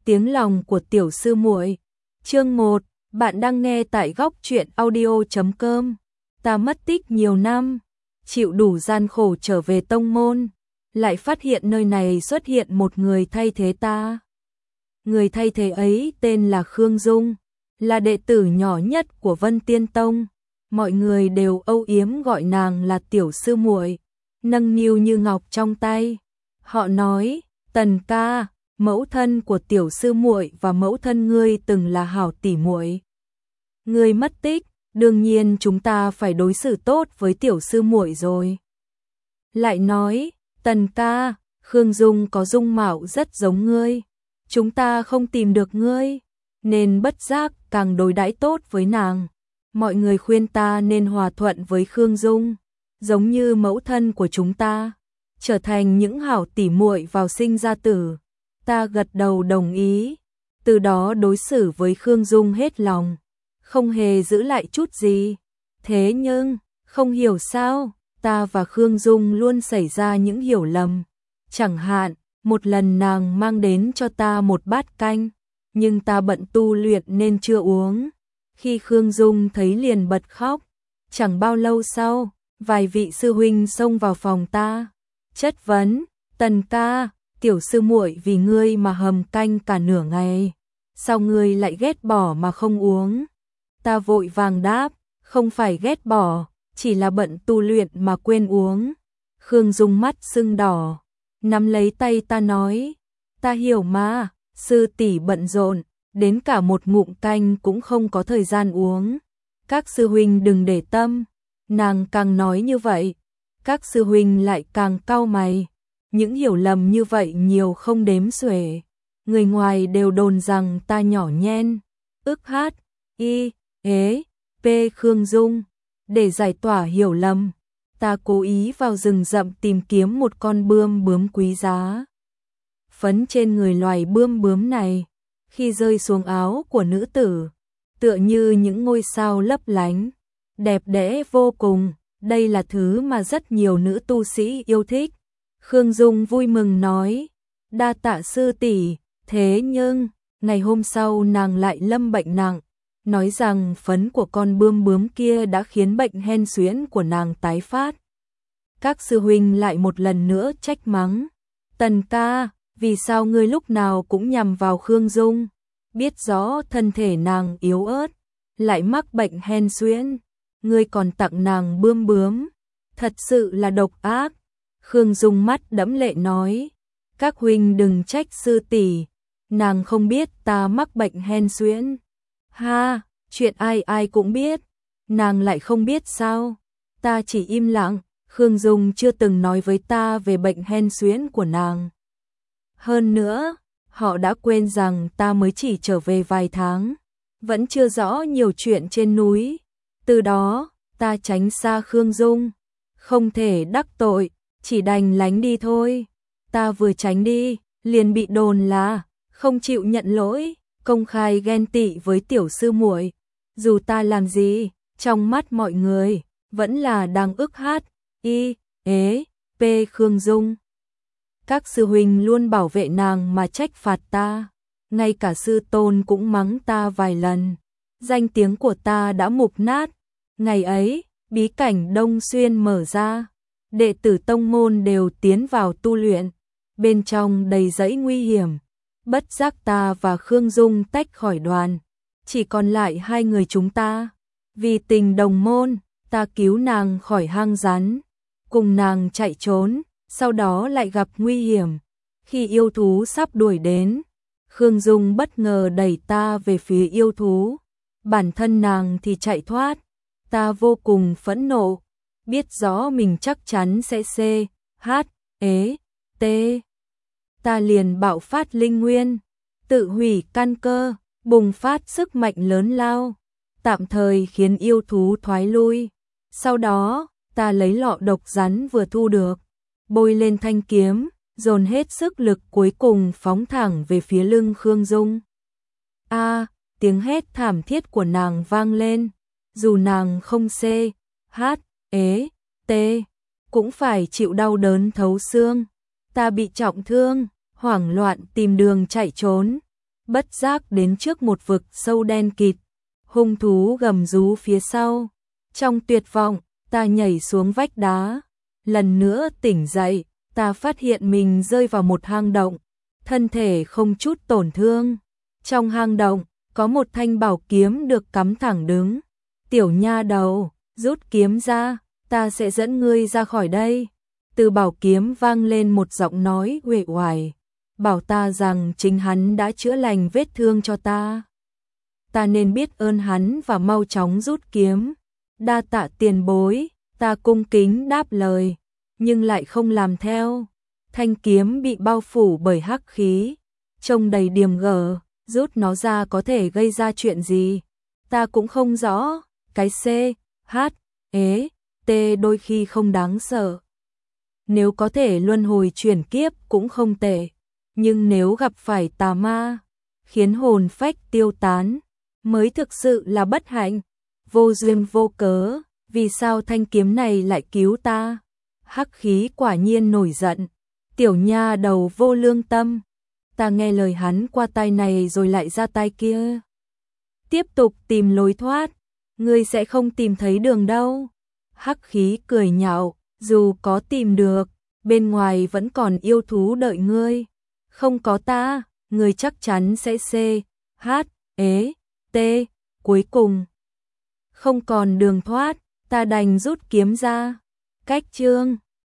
tiếng lòng của tiểu sư muội. Chương 1, bạn đang nghe tại góc truyện audio.com. Ta mất tích nhiều năm, chịu đủ gian khổ trở về tông môn, lại phát hiện nơi này xuất hiện một người thay thế ta. Người thay thế ấy tên là Khương Dung, là đệ tử nhỏ nhất của Vân Tiên Tông. Mọi người đều âu yếm gọi nàng là tiểu sư muội, nâng niu như ngọc trong tay. Họ nói, Tần ca, mẫu thân của tiểu sư muội và mẫu thân ngươi từng là hảo tỷ muội. Ngươi mất tích, đương nhiên chúng ta phải đối xử tốt với tiểu sư muội rồi. Lại nói, Tần ca, Khương Dung có dung mạo rất giống ngươi. Chúng ta không tìm được ngươi, nên bất giác càng đối đãi tốt với nàng. Mọi người khuyên ta nên hòa thuận với Khương Dung, giống như mẫu thân của chúng ta, trở thành những hảo tỷ muội vào sinh ra tử. Ta gật đầu đồng ý, từ đó đối xử với Khương Dung hết lòng, không hề giữ lại chút gì. Thế nhưng, không hiểu sao, ta và Khương Dung luôn xảy ra những hiểu lầm. Chẳng hạn, một lần nàng mang đến cho ta một bát canh, nhưng ta bận tu luyện nên chưa uống. Khi Khương Dung thấy liền bật khóc. Chẳng bao lâu sau, vài vị sư huynh xông vào phòng ta, chất vấn, Tần ca, tiểu sư muội vì ngươi mà hầm canh cả nửa ngày, sao ngươi lại ghét bỏ mà không uống? Ta vội vàng đáp, không phải ghét bỏ, chỉ là bận tu luyện mà quên uống. Khương Dung mắt sưng đỏ, nắm lấy tay ta nói, ta hiểu mà, sư tỷ bận rộn, đến cả một ngụm canh cũng không có thời gian uống. Các sư huynh đừng để tâm. Nàng càng nói như vậy, các sư huynh lại càng cau mày. Những hiểu lầm như vậy nhiều không đếm xuể. Người ngoài đều đồn rằng ta nhỏ nhen, ức hát, y, ế, p Khương Dung. Để giải tỏa hiểu lầm, ta cố ý vào rừng rậm tìm kiếm một con bươm bướm quý giá. Phấn trên người loài bươm bướm này, khi rơi xuống áo của nữ tử, tựa như những ngôi sao lấp lánh, đẹp đẽ vô cùng. Đây là thứ mà rất nhiều nữ tu sĩ yêu thích. Khương Dung vui mừng nói, đa tạ sư tỷ. Thế nhưng, ngày hôm sau nàng lại lâm bệnh nặng, nói rằng phấn của con bươm bướm kia đã khiến bệnh hen suyễn của nàng tái phát. Các sư huynh lại một lần nữa trách mắng, Tần ca, vì sao ngươi lúc nào cũng nhằm vào Khương Dung? Biết rõ thân thể nàng yếu ớt, lại mắc bệnh hen suyễn, ngươi còn tặng nàng bươm bướm, thật sự là độc ác. Khương Dung mắt đẫm lệ nói, các huynh đừng trách sư tỷ, nàng không biết ta mắc bệnh hen suyễn. Ha, chuyện ai ai cũng biết, nàng lại không biết sao? Ta chỉ im lặng, Khương Dung chưa từng nói với ta về bệnh hen suyễn của nàng. Hơn nữa, họ đã quên rằng ta mới chỉ trở về vài tháng, vẫn chưa rõ nhiều chuyện trên núi. Từ đó, ta tránh xa Khương Dung, không thể đắc tội, chỉ đành lánh đi thôi. Ta vừa tránh đi, liền bị đồn là không chịu nhận lỗi, công khai ghen tị với tiểu sư muội. Dù ta làm gì, trong mắt mọi người, vẫn là đang ức hát, y, ế, p Khương Dung. Các sư huynh luôn bảo vệ nàng mà trách phạt ta, ngay cả sư tôn cũng mắng ta vài lần. Danh tiếng của ta đã mục nát. Ngày ấy, bí cảnh Đông Xuyên mở ra, đệ tử tông môn đều tiến vào tu luyện, bên trong đầy rẫy nguy hiểm. Bất giác ta và Khương Dung tách khỏi đoàn, chỉ còn lại hai người chúng ta. Vì tình đồng môn, ta cứu nàng khỏi hang rắn, cùng nàng chạy trốn, sau đó lại gặp nguy hiểm. Khi yêu thú sắp đuổi đến, Khương Dung bất ngờ đẩy ta về phía yêu thú, bản thân nàng thì chạy thoát. Ta vô cùng phẫn nộ, biết rõ mình chắc chắn sẽ ế, ta liền bạo phát linh nguyên, tự hủy căn cơ, bùng phát sức mạnh lớn lao, tạm thời khiến yêu thú thoái lui. Sau đó, ta lấy lọ độc rắn vừa thu được, bôi lên thanh kiếm, dồn hết sức lực cuối cùng phóng thẳng về phía lưng Khương Dung. A, tiếng hét thảm thiết của nàng vang lên, dù nàng không cũng phải chịu đau đớn thấu xương. Ta bị trọng thương, hoảng loạn tìm đường chạy trốn. bất giác đến trước một vực sâu đen kịt, hung thú gầm rú phía sau. Trong tuyệt vọng, ta nhảy xuống vách đá, lần nữa tỉnh dậy, ta phát hiện mình rơi vào một hang động, thân thể không chút tổn thương. Trong hang động, có một thanh bảo kiếm được cắm thẳng đứng. Tiểu nha đầu, rút kiếm ra, ta sẽ dẫn ngươi ra khỏi đây. Từ bảo kiếm vang lên một giọng nói uể oải, bảo ta rằng chính hắn đã chữa lành vết thương cho ta. Ta nên biết ơn hắn và mau chóng rút kiếm. Đa tạ tiền bối, ta cung kính đáp lời, nhưng lại không làm theo. Thanh kiếm bị bao phủ bởi hắc khí, trông đầy điềm gở, rút nó ra có thể gây ra chuyện gì? Ta cũng không rõ, cái C, H, E, T đôi khi không đáng sợ. Nếu có thể luân hồi chuyển kiếp cũng không tệ, nhưng nếu gặp phải tà ma, khiến hồn phách tiêu tán, mới thực sự là bất hạnh. Vô duyên vô cớ, vì sao thanh kiếm này lại cứu ta? Hắc khí quả nhiên nổi giận. Tiểu nha đầu vô lương tâm, ta nghe lời hắn qua tai này rồi lại ra tai kia. Tiếp tục tìm lối thoát, ngươi sẽ không tìm thấy đường đâu. Hắc khí cười nhạo, dù có tìm được, bên ngoài vẫn còn yêu thú đợi ngươi. Không có ta, ngươi chắc chắn sẽ C, H, E, T, cuối cùng. Không còn đường thoát, ta đành rút kiếm ra. Cách chương